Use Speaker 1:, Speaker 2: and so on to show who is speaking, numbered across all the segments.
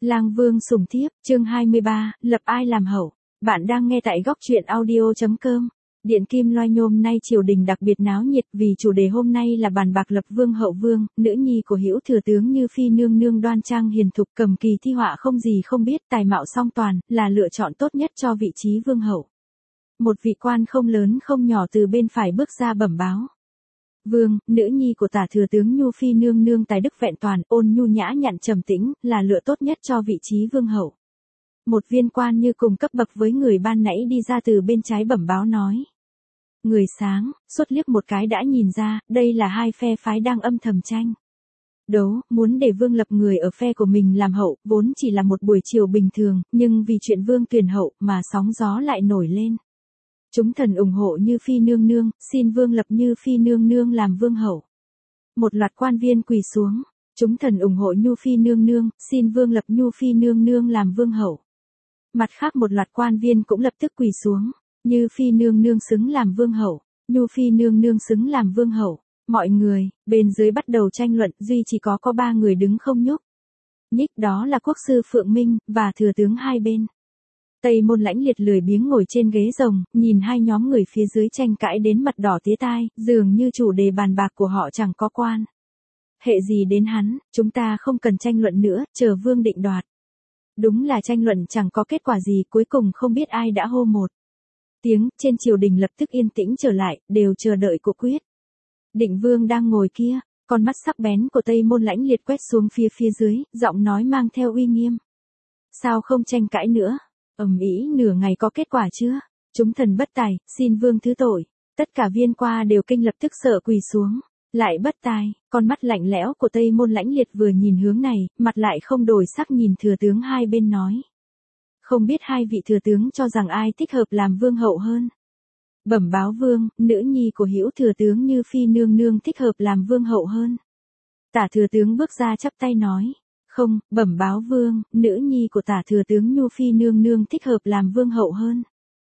Speaker 1: Lang Vương sủng thiếp, chương 23, lập ai làm hậu. Bạn đang nghe tại góc truyện audio.com. Điện Kim Loa nhôm nay triều đình đặc biệt náo nhiệt vì chủ đề hôm nay là bàn bạc lập vương hậu vương, nữ nhi của Hữu thừa tướng Như Phi nương nương đoan trang hiền thục cầm kỳ thi họa không gì không biết, tài mạo song toàn, là lựa chọn tốt nhất cho vị trí vương hậu. Một vị quan không lớn không nhỏ từ bên phải bước ra bẩm báo. Vương, nữ nhi của Tả thừa tướng Nhu Phi nương nương tài đức vẹn toàn, ôn nhu nhã nhặn trầm tĩnh, là lựa tốt nhất cho vị trí vương hậu. Một viên quan như cùng cấp bậc với người ban nãy đi ra từ bên trái bẩm báo nói. Người sáng, suốt liếc một cái đã nhìn ra, đây là hai phe phái đang âm thầm tranh đấu, muốn để vương lập người ở phe của mình làm hậu, vốn chỉ là một buổi chiều bình thường, nhưng vì chuyện vương tuyển hậu mà sóng gió lại nổi lên. Chúng thần ủng hộ Như Phi nương nương, xin vương lập Như Phi nương nương làm vương hậu. Một loạt quan viên quỳ xuống. Chúng thần ủng hộ Nhu Phi nương nương, xin vương lập Nhu Phi nương nương làm vương hậu. Mặt khác một loạt quan viên cũng lập tức quỳ xuống. Như Phi nương nương xứng làm vương hậu, Nhu Phi nương nương xứng làm vương hậu. Mọi người, bên dưới bắt đầu tranh luận, duy chỉ có 3 người đứng không nhúc nhích, đó là quốc sư Phượng Minh, và thừa tướng hai bên. Tây Môn Lãnh Liệt lười biếng ngồi trên ghế rồng, nhìn hai nhóm người phía dưới tranh cãi đến mặt đỏ tía tai, dường như chủ đề bàn bạc của họ chẳng có quan hệ gì đến hắn, chúng ta không cần tranh luận nữa, chờ vương định đoạt. Đúng là tranh luận chẳng có kết quả gì, cuối cùng không biết ai đã hô một tiếng, trên triều đình lập tức yên tĩnh trở lại, đều chờ đợi cuộc quyết. Định Vương đang ngồi kia, con mắt sắc bén của Tây Môn Lãnh Liệt quét xuống phía dưới, giọng nói mang theo uy nghiêm. Sao không tranh cãi nữa? Ầm ĩ nửa ngày có kết quả chưa? Chúng thần bất tài, xin vương thứ tội. Tất cả viên qua đều kinh lập tức sợ quỳ xuống. Lại bất tài, con mắt lạnh lẽo của Tây Môn Lãnh Liệt vừa nhìn hướng này, mặt lại không đổi sắc nhìn thừa tướng hai bên nói. Không biết hai vị thừa tướng cho rằng ai thích hợp làm vương hậu hơn? Bẩm báo vương, nữ nhi của Hữu thừa tướng Như Phi nương nương thích hợp làm vương hậu hơn. Tả thừa tướng bước ra chắp tay nói. Không, bẩm báo vương, nữ nhi của Tả thừa tướng Nhu Phi nương nương thích hợp làm vương hậu hơn.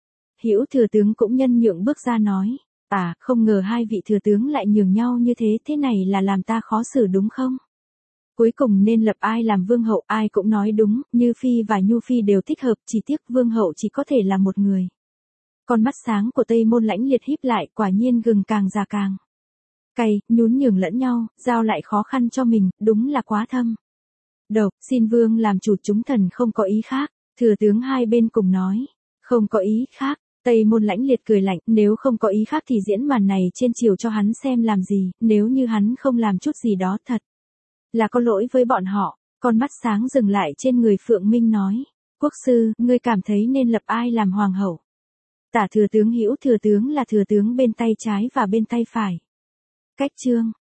Speaker 1: Hữu thừa tướng cũng nhân nhượng bước ra nói. Không ngờ hai vị thừa tướng lại nhường nhau như thế, thế này là làm ta khó xử đúng không? Cuối cùng nên lập ai làm vương hậu, ai cũng nói đúng, Như Phi và Nhu Phi đều thích hợp, chỉ tiếc vương hậu chỉ có thể là một người. Con mắt sáng của Tây Môn Lãnh Liệt híp lại, quả nhiên gừng càng già càng cay, nhún nhường lẫn nhau, giao lại khó khăn cho mình, đúng là quá thâm độc. Xin vương làm chủ, chúng thần không có ý khác. Thừa tướng hai bên cùng nói. Không có ý khác. Tây Môn Lãnh Liệt cười lạnh, nếu không có ý khác thì diễn màn này trên triều cho hắn xem làm gì, nếu như hắn không làm chút gì đó thật là có lỗi với bọn họ. Con mắt sáng dừng lại trên người Phượng Minh nói. Quốc sư, ngươi cảm thấy nên lập ai làm hoàng hậu? Tả thừa tướng Hữu thừa tướng là thừa tướng bên tay trái và bên tay phải. Cách chương